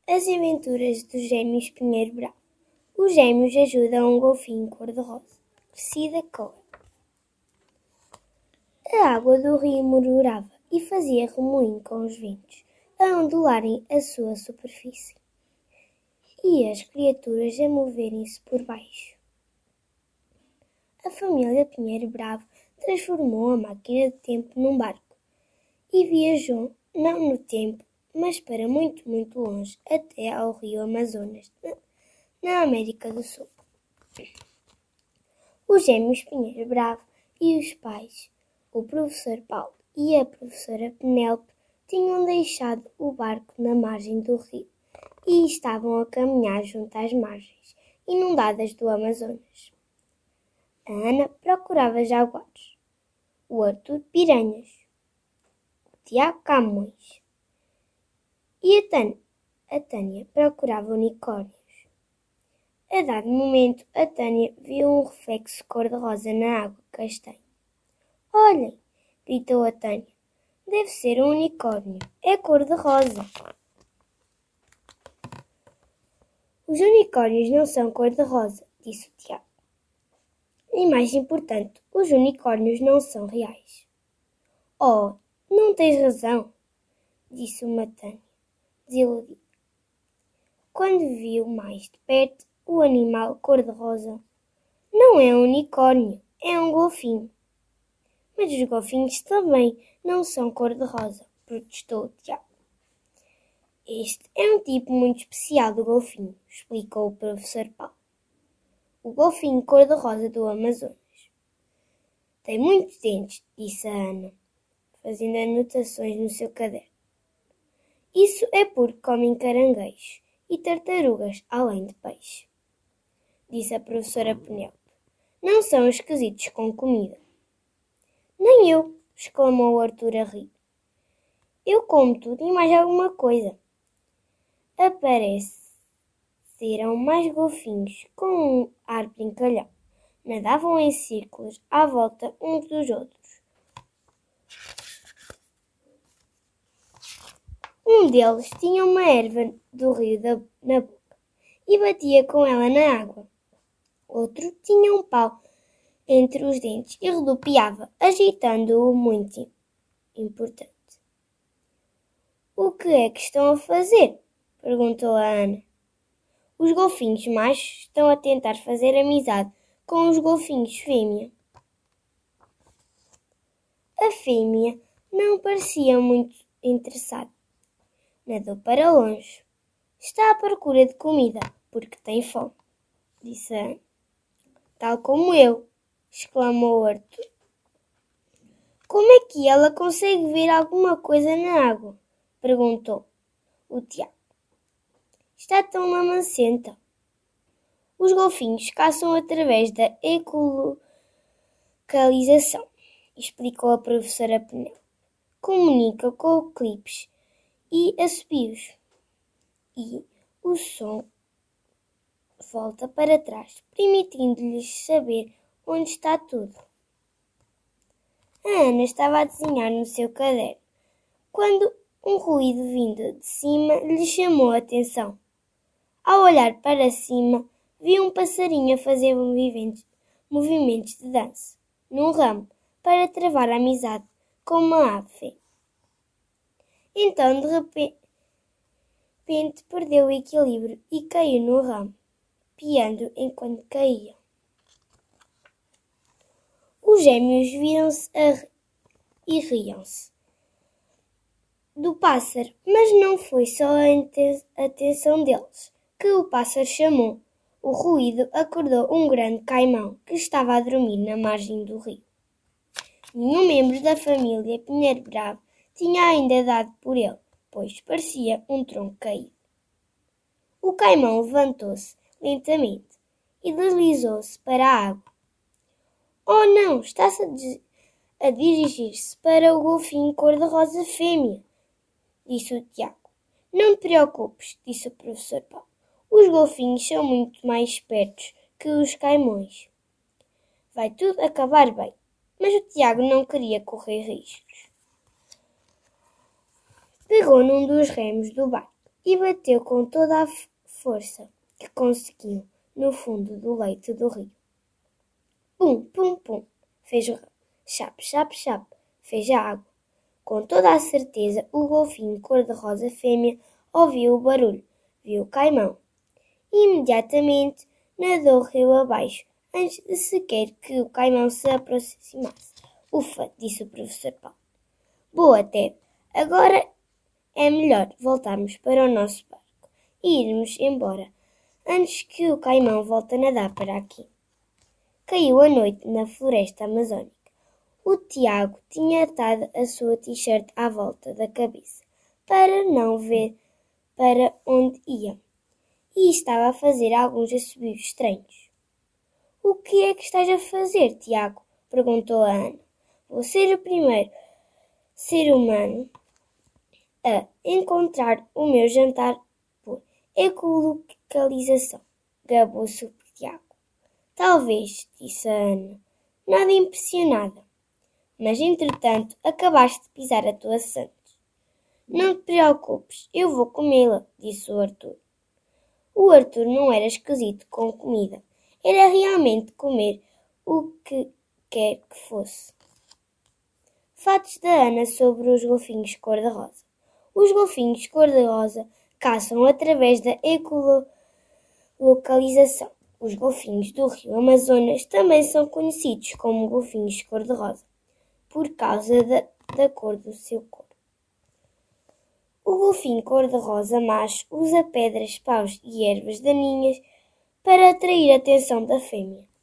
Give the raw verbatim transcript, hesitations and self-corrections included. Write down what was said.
As aventuras dos gêmeos Pinheiro Bravo. Os gêmeos ajudam um golfinho cor-de-rosa, crescida cor. A água do rio murmurava e fazia remoinho com os ventos a ondularem a sua superfície e as criaturas a moverem-se por baixo. A família Pinheiro Bravo transformou a máquina de tempo num barco e viajou, não no tempo, mas para muito, muito longe, até ao rio Amazonas, na América do Sul. Os gêmeos Pinheiro Bravo e os pais, o professor Paulo e a professora Penélope, tinham deixado o barco na margem do rio e estavam a caminhar junto às margens inundadas do Amazonas. A Ana procurava jaguares, o Arthur piranhas, o Tiago camões e a Tânia, a Tânia procurava unicórnios. A dado momento, a Tânia viu um reflexo cor-de-rosa na água castanha. Olhem, gritou a Tânia. Deve ser um unicórnio. É cor-de-rosa. Os unicórnios não são cor-de-rosa, disse o Tiago. E mais importante, os unicórnios não são reais. Oh, não tens razão, disse uma Tânia, desiludida. Quando viu mais de perto o animal cor-de-rosa, não é um unicórnio, é um golfinho. Mas os golfinhos também não são cor-de-rosa, protestou o Tiago. Este é um tipo muito especial de golfinho, explicou o professor Paulo. O golfinho cor-de-rosa do Amazonas. Tem muitos dentes, disse a Ana, fazendo anotações no seu caderno. Isso é porque comem caranguejos e tartarugas, além de peixe, disse a professora Penélope. Não são esquisitos com comida. Nem eu, exclamou o Arthur a rir. Eu como tudo e mais alguma coisa. Apareceram mais golfinhos com um ar brincalhão. Nadavam em círculos à volta uns dos outros. Um deles tinha uma erva do rio da, na boca e batia com ela na água. Outro tinha um pau entre os dentes e rodopiava, agitando-o muito importante. O que é que estão a fazer? Perguntou a Ana. Os golfinhos machos estão a tentar fazer amizade com os golfinhos fêmea. A fêmea não parecia muito interessada. Nadou para longe. Está à procura de comida, porque tem fome, disse a Ana. Tal como eu, exclamou Arthur. Como é que ela consegue ver alguma coisa na água? Perguntou o Tiago. Está tão lamacenta. Os golfinhos caçam através da ecolocalização, explicou a professora Penélope. Comunica com clipes e assobios. E o som volta para trás, permitindo-lhes saber onde está tudo. A Ana estava a desenhar no seu caderno, quando um ruído vindo de cima lhe chamou a atenção. Ao olhar para cima, viu um passarinho a fazer movimentos, movimentos de dança, num ramo, para travar a amizade com uma ave. Então, de repente, perdeu o equilíbrio e caiu no ramo, piando enquanto caía. Os gêmeos viram-se a... e riam-se do pássaro, mas não foi só a atenção deles que o pássaro chamou. O ruído acordou um grande caimão que estava a dormir na margem do rio. Nenhum membro da família Pinheiro Bravo tinha ainda dado por ele, pois parecia um tronco caído. O caimão levantou-se lentamente e deslizou-se para a água. Oh não, está-se a, a dirigir-se para o golfinho cor-de-rosa fêmea, disse o Tiago. Não te preocupes, disse o professor Paulo. Os golfinhos são muito mais espertos que os caimões. Vai tudo acabar bem. Mas o Tiago não queria correr riscos. Pegou num dos remos do barco e bateu com toda a força que conseguiu no fundo do leito do rio. Pum, pum, pum, fez o chape, chape, chape, fez a água. Com toda a certeza, o golfinho cor-de-rosa fêmea ouviu o barulho, viu o caimão. E imediatamente nadou rio abaixo, antes de sequer que o caimão se aproximasse. Ufa, disse o professor Paulo. Boa, Ted. Agora é melhor voltarmos para o nosso barco e irmos embora, antes que o caimão volte a nadar para aqui. Caiu a noite na floresta amazônica. O Tiago tinha atado a sua t-shirt à volta da cabeça para não ver para onde ia e estava a fazer alguns assobios estranhos. O que é que estás a fazer, Tiago? Perguntou a Ana. Vou ser o primeiro ser humano a encontrar o meu jantar por ecolocalização, gabou-se o Tiago. Talvez, disse a Ana, nada impressionada. Mas, entretanto, acabaste de pisar a tua Santos. Não te preocupes, eu vou comê-la, disse o Arthur. O Arthur não era esquisito com comida. Era realmente comer o que quer que fosse. Fatos da Ana sobre os golfinhos cor-de-rosa. Os golfinhos cor-de-rosa caçam através da ecolocalização. Os golfinhos do rio Amazonas também são conhecidos como golfinhos cor-de-rosa, por causa da, da cor do seu corpo. O golfinho cor-de-rosa macho usa pedras, paus e ervas daninhas para atrair a atenção da fêmea.